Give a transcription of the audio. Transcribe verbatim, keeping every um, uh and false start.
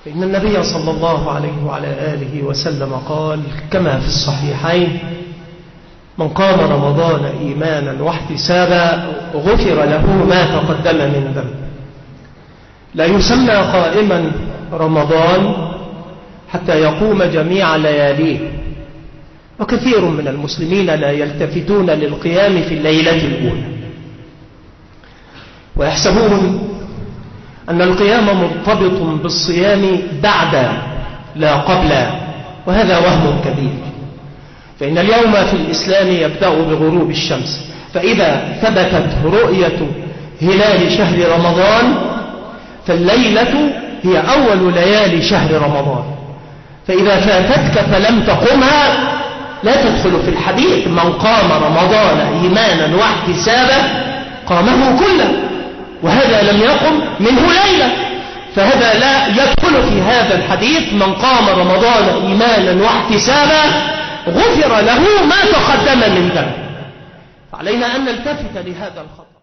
فإن النبي صلى الله عليه وعلى آله وسلم قال كما في الصحيحين: من قام رمضان إيمانا واحتسابا غفر له ما تقدم من ذنب. لا يسمى قائما رمضان حتى يقوم جميع لياليه، وكثير من المسلمين لا يلتفتون للقيام في الليلة الأولى، ويحسبون أن القيام مرتبط بالصيام بعد لا قبل، وهذا وهم كبير. فإن اليوم في الإسلام يبدأ بغروب الشمس، فإذا ثبتت رؤية هلال شهر رمضان فالليلة هي أول ليالي شهر رمضان، فإذا فاتتك فلم تقمها لا تدخل في الحديث من قام رمضان إيمانا واحتسابا قامه كله، وهذا لم يقم منه ليلة، فهذا لا يدخل في هذا الحديث. من قام رمضان إيمانا واحتسابا غفر له ما تقدم من ذنب. علينا أن نلتفت لهذا الخطأ.